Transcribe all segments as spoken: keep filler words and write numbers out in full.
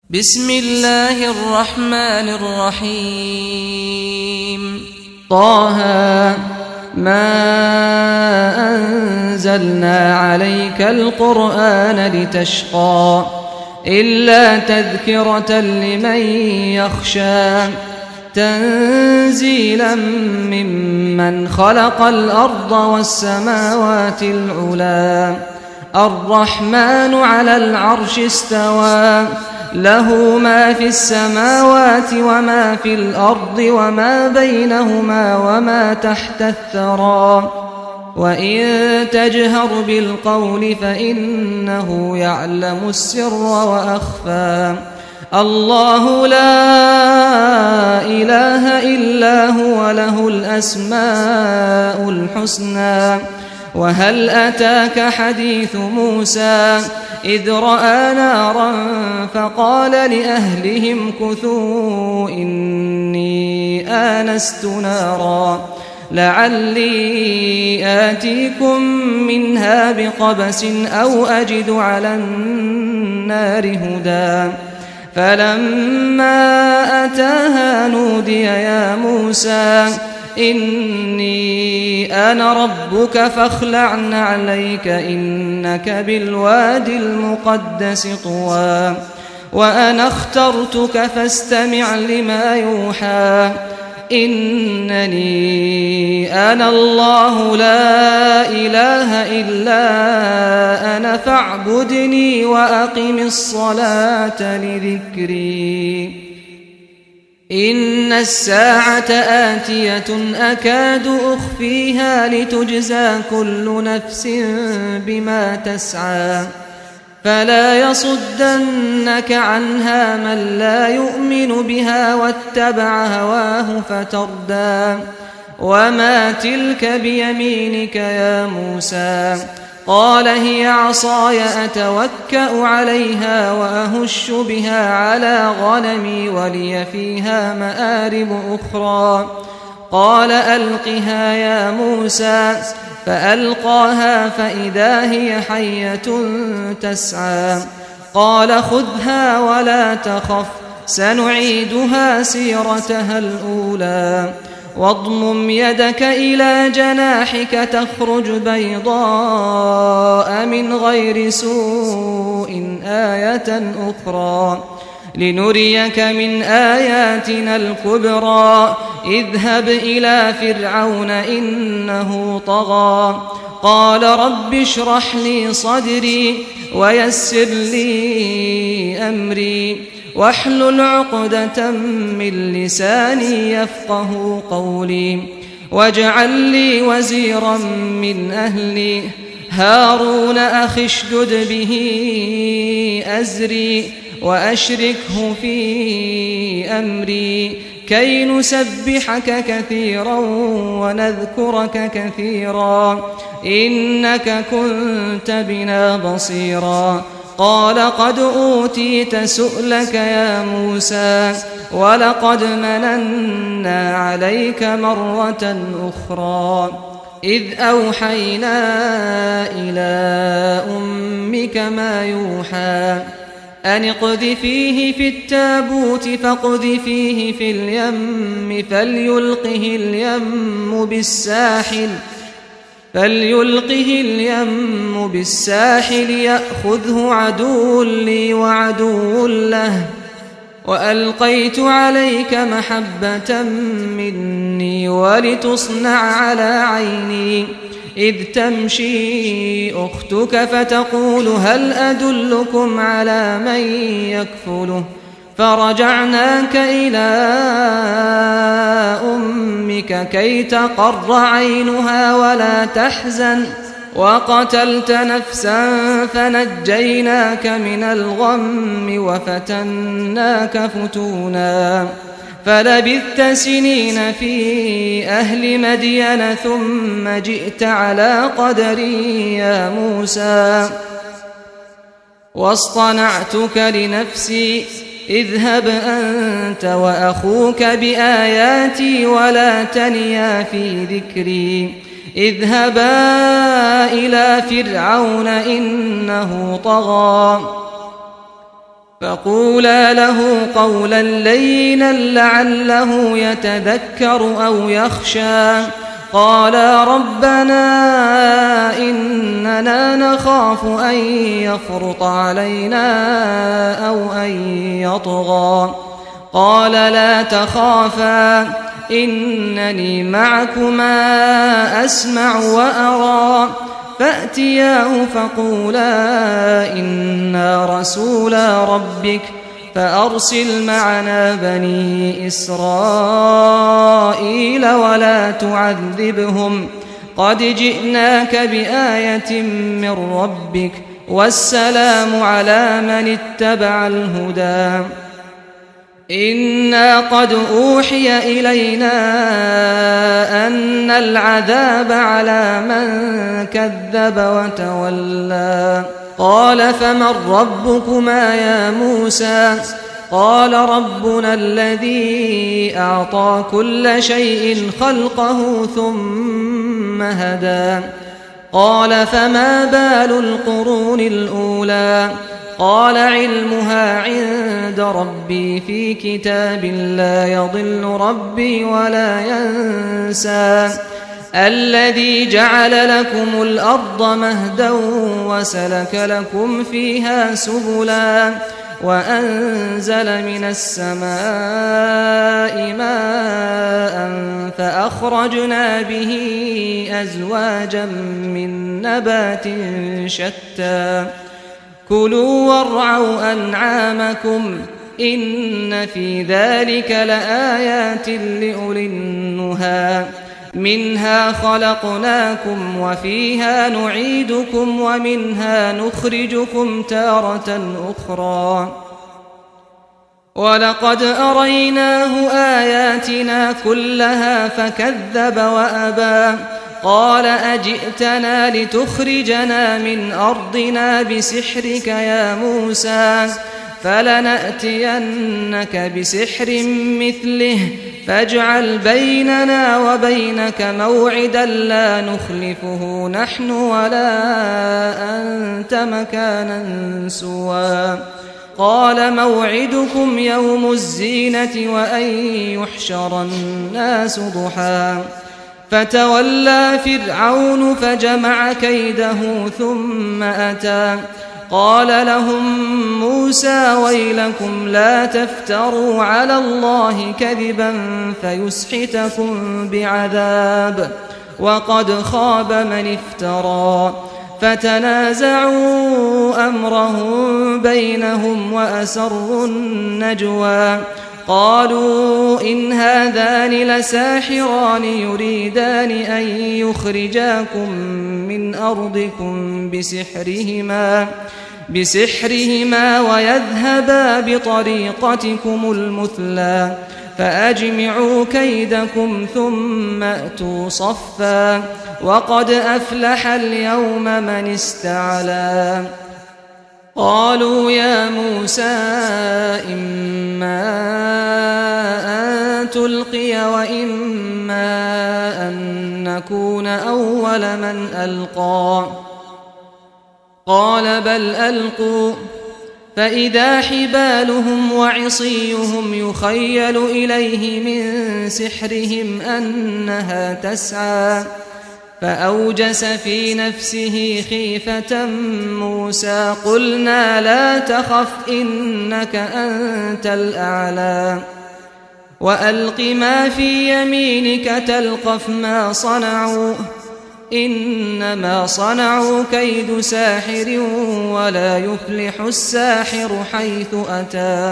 بسم الله الرحمن الرحيم طه ما أنزلنا عليك القرآن لتشقى إلا تذكرة لمن يخشى تنزيلا ممن خلق الأرض والسماوات العلى الرحمن على العرش استوى له ما في السماوات وما في الأرض وما بينهما وما تحت الثرى وإن تجهر بالقول فإنه يعلم السر وأخفى الله لا إله إلا هو له الأسماء الحسنى وهل أتاك حديث موسى إذ رأى نارا فقال لأهلهم كثوا إني آنست نارا لعلي آتيكم منها بقبس أو أجد على النار هدى فلما أتاها نودي يا موسى إني أنا ربك فاخلع نعليك إنك بالوادي المقدس طوى وأنا اخترتك فاستمع لما يوحى إنني أنا الله لا إله إلا أنا فاعبدني وأقم الصلاة لذكري إن الساعة آتية أكاد أخفيها لتجزى كل نفس بما تسعى فلا يصدنك عنها من لا يؤمن بها واتبع هواه فتردى وما تلك بيمينك يا موسى قال هي عصاي أتوكأ عليها وأهش بها على غنمي ولي فيها مآرب أخرى قال ألقها يا موسى فألقاها فإذا هي حية تسعى قال خذها ولا تخف سنعيدها سيرتها الأولى واضمم يدك إلى جناحك تخرج بيضاء من غير سوء آية أخرى لنريك من آياتنا الكبرى اذهب إلى فرعون إنه طغى قال رب اشرح لي صدري ويسر لي أمري واحلل عقدة من لساني يفقه قولي واجعل لي وزيرا من أهلي هارون أخي اشدد به أزري وأشركه في أمري كي نسبحك كثيرا ونذكرك كثيرا إنك كنت بنا بصيرا قال قد أوتيت سؤلك يا موسى ولقد مننا عليك مرة أخرى إذ أوحينا إلى أمك ما يوحى أن اقذفيه في التابوت فاقذفيه في اليم فليلقه اليم بالساحل فليلقه اليم بالساحل يأخذه عدو لي وعدو له وألقيت عليك محبة مني ولتصنع على عيني إذ تمشي أختك فتقول هل أدلكم على من يكفله فرجعناك إلى أمك كي تقر عينها ولا تحزن وقتلت نفسا فنجيناك من الغم وفتناك فتونا فلبثت سنين في أهل مدين ثم جئت على قدري يا موسى واصطنعتك لنفسي اذهب أنت وأخوك بآياتي ولا تنيا في ذكري اذهبا إلى فرعون إنه طغى فقولا له قولا لينا لعله يتذكر أو يخشى قالا ربنا إننا نخاف أن يفرط علينا أو أن يطغى قال لا تخافا إنني معكما أسمع وأرى فأتياه فقولا إنا رسولا ربك فأرسل معنا بني إسرائيل ولا تعذبهم قد جئناك بآية من ربك والسلام على من اتبع الهدى إنا قد أوحي إلينا أن العذاب على من كذب وتولى قال فمن ربكما يا موسى قال ربنا الذي أعطى كل شيء خلقه ثم هدى قال فما بال القرون الأولى قال علمها عند ربي في كتاب لا يضل ربي ولا ينسى الذي جعل لكم الأرض مهدا وسلك لكم فيها سبلا وأنزل من السماء ماء فأخرجنا به أزواجا من نبات شتى كلوا وارعوا أنعامكم إن في ذلك لآيات لأولي النهى منها خلقناكم وفيها نعيدكم ومنها نخرجكم تارة أخرى ولقد أريناه آياتنا كلها فكذب وأبى قال أجئتنا لتخرجنا من أرضنا بسحرك يا موسى فلنأتينك بسحر مثله فاجعل بيننا وبينك موعدا لا نخلفه نحن ولا أنت مكانا سوى قال موعدكم يوم الزينة وأن يحشر الناس ضحى فتولى فرعون فجمع كيده ثم أتى قال لهم موسى ويلكم لا تفتروا على الله كذبا فيسحتكم بعذاب وقد خاب من افترى فتنازعوا أمرهم بينهم وأسروا النجوى قالوا إن هذان لساحران يريدان أن يخرجاكم من أرضكم بسحرهما بسحرهما ويذهبا بطريقتكم المثلى فأجمعوا كيدكم ثم أتوا صفا وقد أفلح اليوم من استعلى قالوا يا موسى إما أن تلقي وإما أن نكون أول من ألقى قال بل ألقوا فإذا حبالهم وعصيهم يخيل إليه من سحرهم أنها تسعى فأوجس في نفسه خيفة موسى قلنا لا تخف إنك أنت الأعلى وألق ما في يمينك تلقف ما صنعوا إنما صنعوا كيد ساحر ولا يفلح الساحر حيث أتى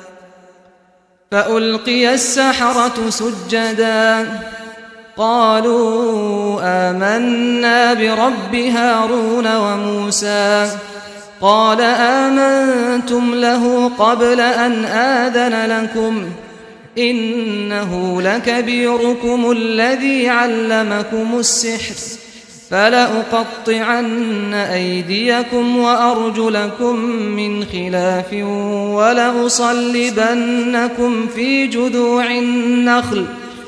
فألقي السحرة سجدا قالوا آمنا برب هارون وموسى قال آمنتم له قبل أن آذن لكم إنه لكبيركم الذي علمكم السحر فلأقطعن أيديكم وأرجلكم من خلاف ولأصلبنكم في جذوع النخل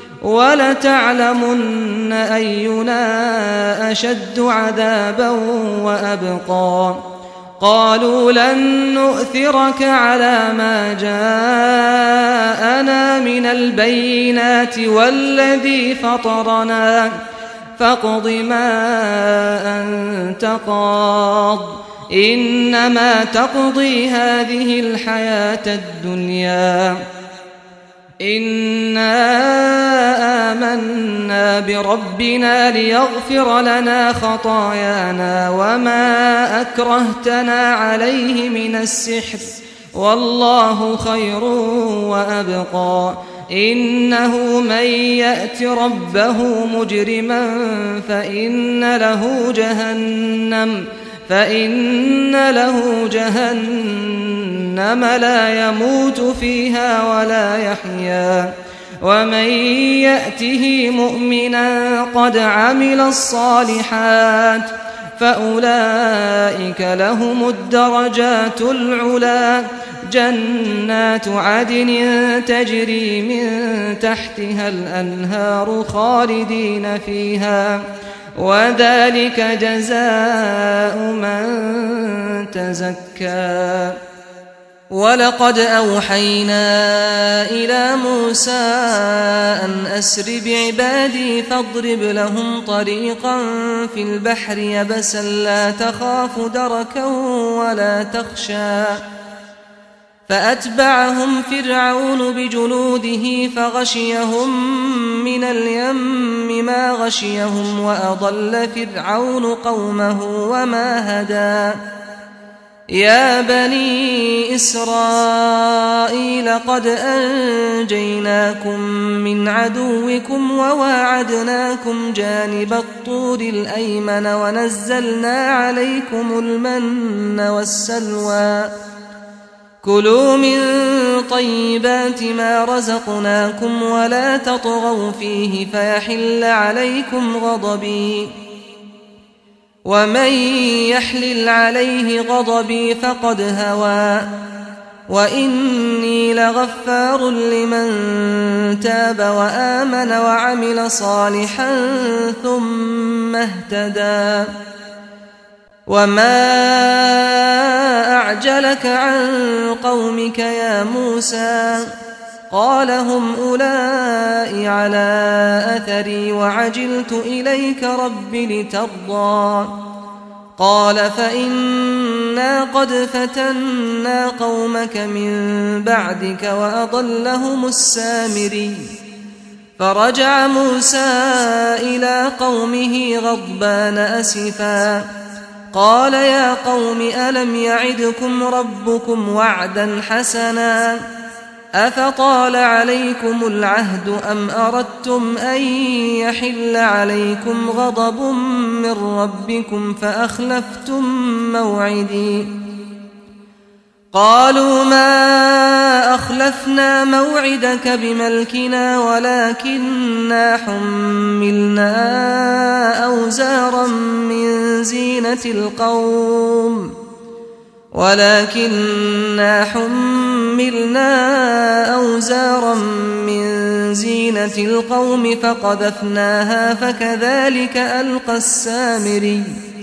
ولتعلمن أينا أشد عذابا وأبقى قالوا لن نؤثرك على ما جاءنا من البينات والذي فطرنا فاقض ما أنت قاض إنما تقضي هذه الحياة الدنيا إنا آمنا بربنا ليغفر لنا خطايانا وما أكرهتنا عليه من السحر والله خير وأبقى إنه من يأت ربه مجرما فإن له جهنم فإن له جهنم لا يموت فيها ولا يحيا ومن يأته مؤمنا قد عمل الصالحات فأولئك لهم الدرجات العلى جنات عدن تجري من تحتها الأنهار خالدين فيها وذلك جزاء من تزكى ولقد أوحينا إلى موسى أن أسر بعبادي فاضرب لهم طريقا في البحر يبسا لا تخاف دركا ولا تخشى فأتبعهم فرعون بجنوده فغشيهم من اليم ما غشيهم وأضل فرعون قومه وما هدى يا بني إسرائيل قد أنجيناكم من عدوكم وواعدناكم جانب الطور الأيمن ونزلنا عليكم المن والسلوى كلوا من طيبات ما رزقناكم ولا تطغوا فيه فيحل عليكم غضبي ومن يحلل عليه غضبي فقد هوى وإني لغفار لمن تاب وآمن وعمل صالحا ثم اهتدى وما أعجلك عن قومك يا موسى قال هم أولئك على أثري وعجلت إليك رب لترضى قال فإنا قد فتنا قومك من بعدك وأضلهم السامري فرجع موسى إلى قومه غضبان أسفا قال يا قوم ألم يعدكم ربكم وعدا حسنا أفطال عليكم العهد أم أردتم أن يحل عليكم غضب من ربكم فأخلفتم موعدي قالوا ما أخلفنا موعدك بملكنا ولكننا حملنا أوزارا من زينة القوم ولكننا حملنا أوزارا من زينة القوم فقذفناها فكذلك ألقى السامري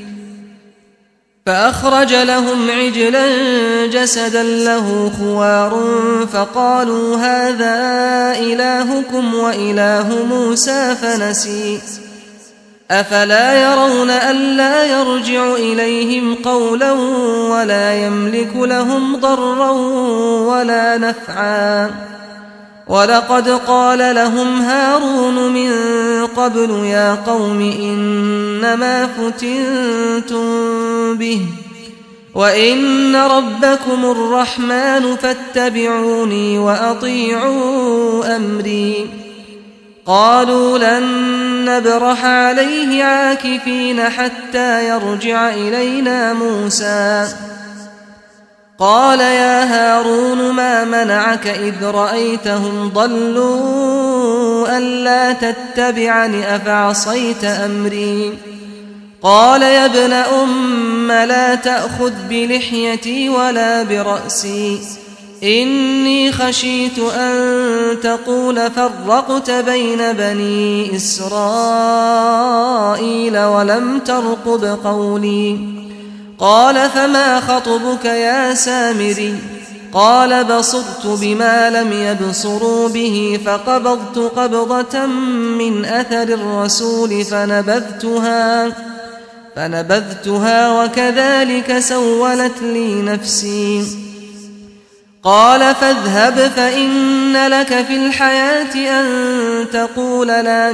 فأخرج لهم عجلا جسدا له خوار فقالوا هذا إلهكم وإله موسى فنسي أفلا يرون ألا يرجع إليهم قولا ولا يملك لهم ضرا ولا نفعا ولقد قال لهم هارون من قبل يا قوم إنما فتنتم به وإن ربكم الرحمن فاتبعوني وأطيعوا أمري قالوا لن نبرح عليه عاكفين حتى يرجع إلينا موسى قال يا هارون ما منعك إذ رأيتهم ضلوا ألا تتبعني أفعصيت أمري قال يا ابن أم لا تأخذ بلحيتي ولا برأسي إني خشيت أن تقول فرقت بين بني إسرائيل ولم ترقب قولي قال فما خطبك يا سامري قال بصرت بما لم يبصروا به فقبضت قبضة من أثر الرسول فنبذتها فنبذتها وكذلك سولت لي نفسي قال فاذهب فإن لك في الحياة أن تقول لا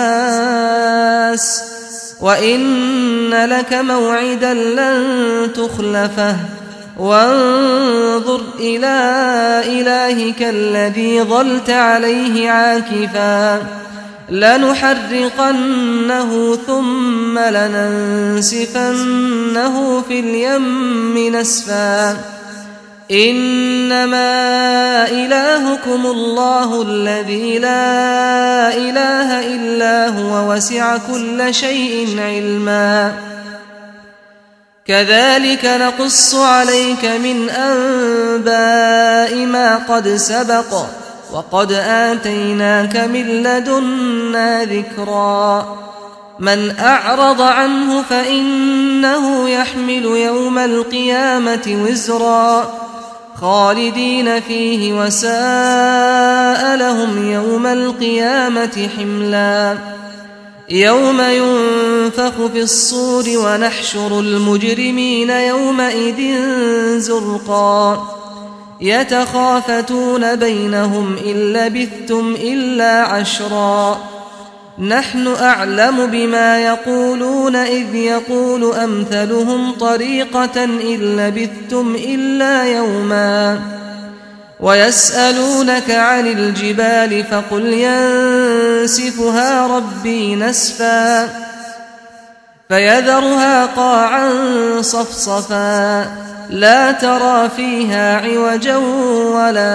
مساس وإن لك موعدا لن تخلفه وانظر إلى إلهك الذي ظلت عليه عاكفا لنحرقنه ثم لننسفنه في اليم نسفا إنما إلهكم الله الذي لا إله إلا هو وسع كل شيء علما كذلك نقص عليك من أنباء ما قد سبق وقد آتيناك من لدنا ذكرا من أعرض عنه فإنه يحمل يوم القيامة وزرا خالدين فيه وساء لهم يوم القيامة حملا يوم ينفخ في الصور ونحشر المجرمين يومئذ زرقا يتخافتون بينهم إن لبثتم إلا عشرا نحن أعلم بما يقولون إذ يقول أمثلهم طريقة إن لبثتم إلا يوما ويسألونك عن الجبال فقل ينسفها ربي نسفا فيذرها قاعا صفصفا لا ترى فيها عوجا ولا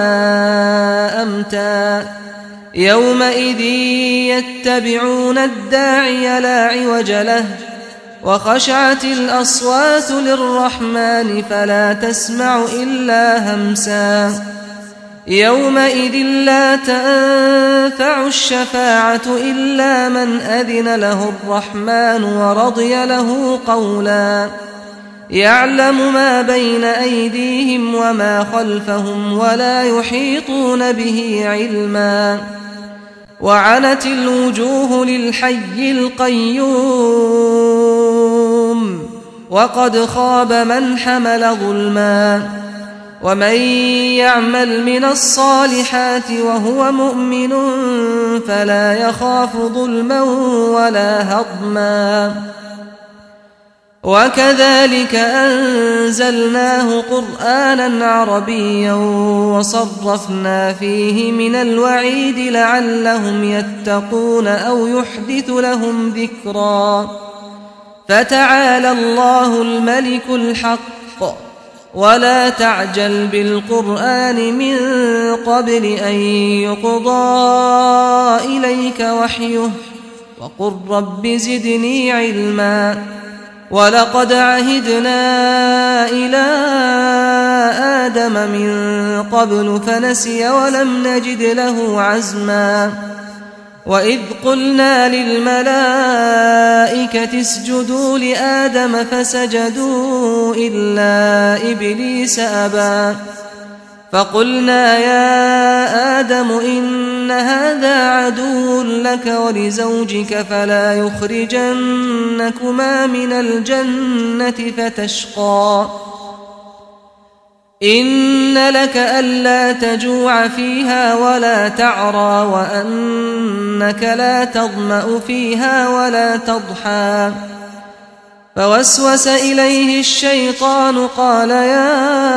أمتا يومئذ يتبعون الداعي لا عوج له وخشعت الأصوات للرحمن فلا تسمع إلا همسا يومئذ لا تنفع الشفاعة إلا من أذن له الرحمن ورضي له قولا يعلم ما بين أيديهم وما خلفهم ولا يحيطون به علما وعنت الوجوه للحي القيوم وقد خاب من حمل ظلما ومن يعمل من الصالحات وهو مؤمن فلا يخاف ظلما ولا هضما وكذلك أنزلناه قرآنا عربيا وصرفنا فيه من الوعيد لعلهم يتقون أو يحدث لهم ذكرا فتعالى الله الملك الحق ولا تعجل بالقرآن من قبل أن يقضى إليك وحيه وقل رب زدني علما ولقد عهدنا إلى آدم من قبل فنسي ولم نجد له عزما وإذ قلنا للملائكة اسجدوا لآدم فسجدوا إلا إبليس أبى فقلنا يا آدم إن هذا عدو لك ولزوجك فلا يخرجنكما من الجنة فتشقى إن لك ألا تجوع فيها ولا تعرى وأنك لا تظمأ فيها ولا تضحى فوسوس إليه الشيطان قال يا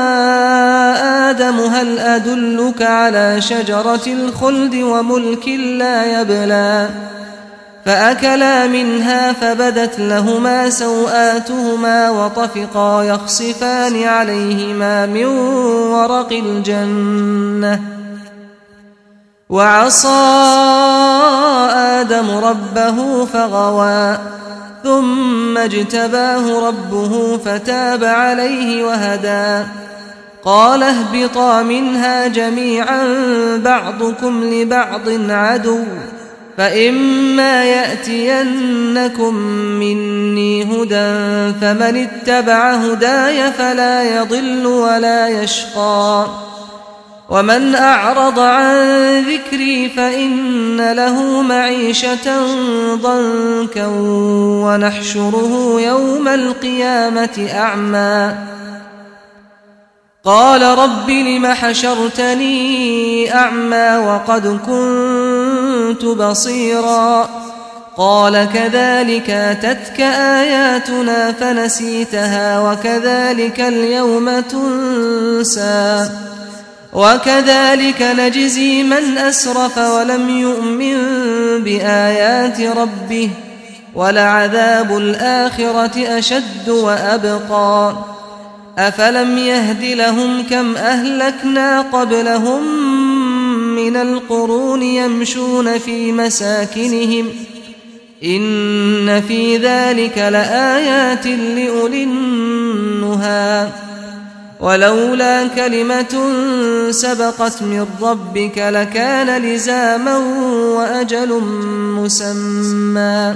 آدم هل أدلك على شجرة الخلد وملك لا يبلى فأكلا منها فبدت لهما سوآتهما وطفقا يخصفان عليهما من ورق الجنة وعصى آدم ربه فغوى ثم اجتباه ربه فتاب عليه وهدى قال اهبطا منها جميعا بعضكم لبعض عدو فإما يأتينكم مني هدى فمن اتبع هداي فلا يضل ولا يشقى ومن أعرض عن ذكري فإن له معيشة ضنكا ونحشره يوم القيامة أعمى قال رب لم حشرتني أعمى وقد كنت بصيرا قال كذلك أتتك آياتنا فنسيتها وكذلك اليوم تنسى وكذلك نجزي من أسرف ولم يؤمن بآيات ربه ولعذاب الآخرة أشد وأبقى أفلم يهد لهم كم أهلكنا قبلهم من القرون يمشون في مساكنهم إن في ذلك لآيات لأولي النهى ولولا كلمة سبقت من ربك لكان لزاما وأجل مسمى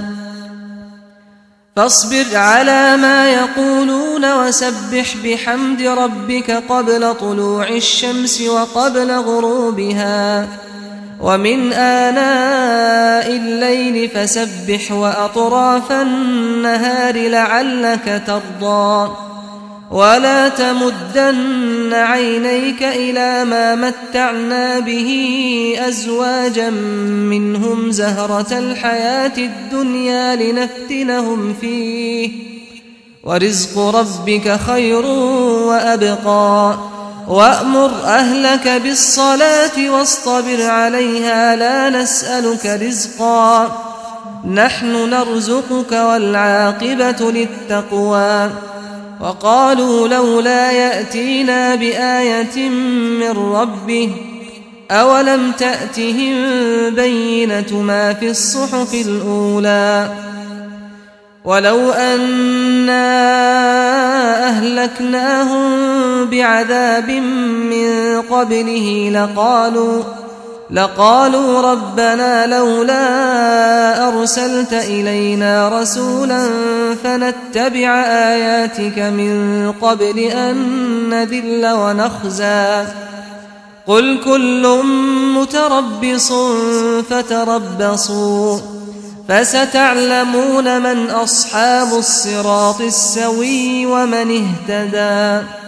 فاصبر على ما يقولون وسبح بحمد ربك قبل طلوع الشمس وقبل غروبها ومن آناء الليل فسبح وأطراف النهار لعلك ترضى ولا تمدن عينيك إلى ما متعنا به أزواجا منهم زهرة الحياة الدنيا لنفتنهم فيه ورزق ربك خير وأبقى وأمر أهلك بالصلاة واصطبر عليها لا نسألك رزقا نحن نرزقك والعاقبة للتقوى وقالوا لولا يأتينا بآية من ربه أولم تأتهم بينة ما في الصحف الأولى ولو أنا أهلكناهم بعذاب من قبله لقالوا لقالوا ربنا لولا أرسلت إلينا رسولا فنتبع آياتك من قبل أن نذل ونخزى قل كل متربص فتربصوا فستعلمون من أصحاب الصراط السوي ومن اهتدى